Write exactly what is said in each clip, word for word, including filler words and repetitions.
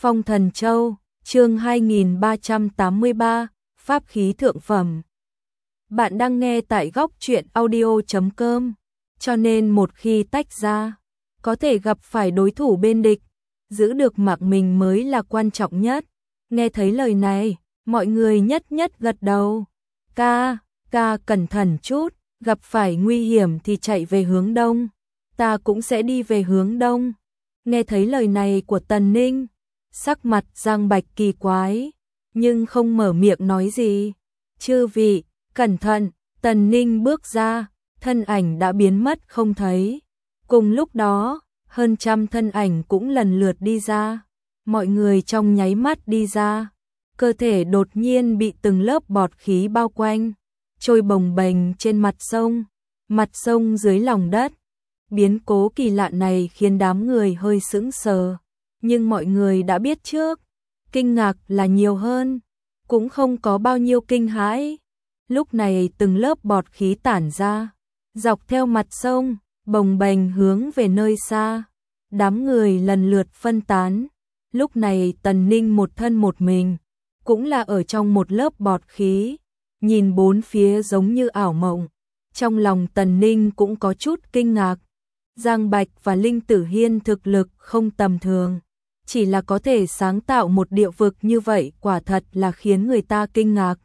Phong Thần Châu, chương hai nghìn ba trăm tám mươi ba, Pháp khí thượng phẩm. Bạn đang nghe tại góc truyện audio chấm com, cho nên một khi tách ra, có thể gặp phải đối thủ bên địch, giữ được mạng mình mới là quan trọng nhất. Nghe thấy lời này, mọi người nhất nhất gật đầu. Ca, ca cẩn thận chút, gặp phải nguy hiểm thì chạy về hướng đông, ta cũng sẽ đi về hướng đông. Nghe thấy lời này của Tần Ninh, sắc mặt Giang Bạch kỳ quái, nhưng không mở miệng nói gì. Chư vị, cẩn thận, Tần Ninh bước ra, thân ảnh đã biến mất không thấy. Cùng lúc đó, hơn trăm thân ảnh cũng lần lượt đi ra. Mọi người trong nháy mắt đi ra, cơ thể đột nhiên bị từng lớp bọt khí bao quanh, trôi bồng bềnh trên mặt sông, mặt sông dưới lòng đất. Biến cố kỳ lạ này khiến đám người hơi sững sờ, nhưng mọi người đã biết trước, kinh ngạc là nhiều hơn, cũng không có bao nhiêu kinh hãi. Lúc này từng lớp bọt khí tản ra, dọc theo mặt sông, bồng bềnh hướng về nơi xa. Đám người lần lượt phân tán. Lúc này Tần Ninh một thân một mình, cũng là ở trong một lớp bọt khí, nhìn bốn phía giống như ảo mộng. Trong lòng Tần Ninh cũng có chút kinh ngạc. Giang Bạch và Linh Tử Hiên thực lực không tầm thường, chỉ là có thể sáng tạo một địa vực như vậy quả thật là khiến người ta kinh ngạc.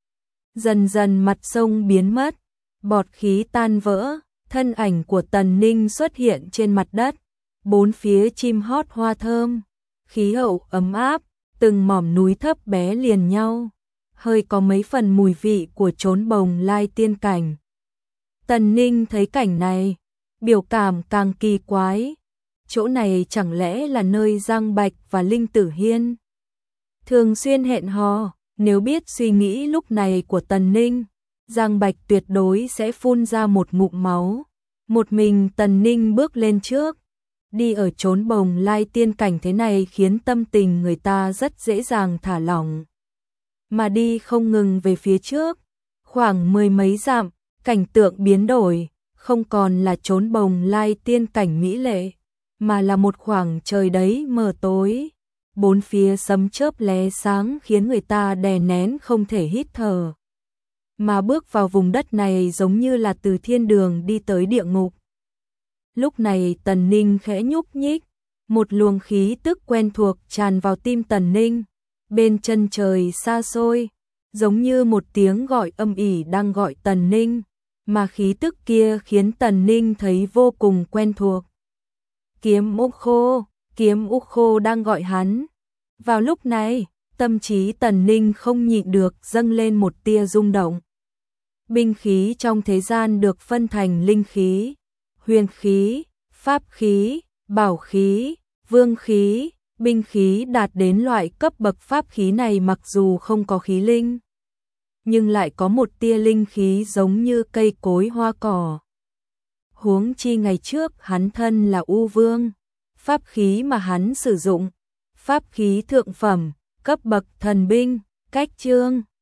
Dần dần mặt sông biến mất, bọt khí tan vỡ, thân ảnh của Tần Ninh xuất hiện trên mặt đất, bốn phía chim hót hoa thơm, khí hậu ấm áp, từng mỏm núi thấp bé liền nhau, hơi có mấy phần mùi vị của chốn bồng lai tiên cảnh. Tần Ninh thấy cảnh này, biểu cảm càng kỳ quái, chỗ này chẳng lẽ là nơi Giang Bạch và Linh Tử Hiên thường xuyên hẹn hò. Nếu biết suy nghĩ lúc này của Tần Ninh, Giang Bạch tuyệt đối sẽ phun ra một ngụm máu. Một mình Tần Ninh bước lên trước, đi ở chốn bồng lai tiên cảnh thế này khiến tâm tình người ta rất dễ dàng thả lỏng. Mà đi không ngừng về phía trước, khoảng mười mấy dặm, cảnh tượng biến đổi, không còn là chốn bồng lai tiên cảnh mỹ lệ, mà là một khoảng trời đấy mờ tối. Bốn phía sấm chớp lóe sáng khiến người ta đè nén không thể hít thở. Mà bước vào vùng đất này giống như là từ thiên đường đi tới địa ngục. Lúc này Tần Ninh khẽ nhúc nhích, một luồng khí tức quen thuộc tràn vào tim Tần Ninh. Bên chân trời xa xôi, giống như một tiếng gọi âm ỉ đang gọi Tần Ninh, mà khí tức kia khiến Tần Ninh thấy vô cùng quen thuộc. Kiếm Úc Khô, Kiếm Úc Khô đang gọi hắn. Vào lúc này, tâm trí Tần Ninh không nhịn được dâng lên một tia rung động. Binh khí trong thế gian được phân thành linh khí, huyền khí, pháp khí, bảo khí, vương khí. Binh khí đạt đến loại cấp bậc pháp khí này mặc dù không có khí linh, nhưng lại có một tia linh khí giống như cây cối hoa cỏ. Huống chi ngày trước hắn thân là U Vương, pháp khí mà hắn sử dụng, pháp khí thượng phẩm, cấp bậc thần binh, cách chương,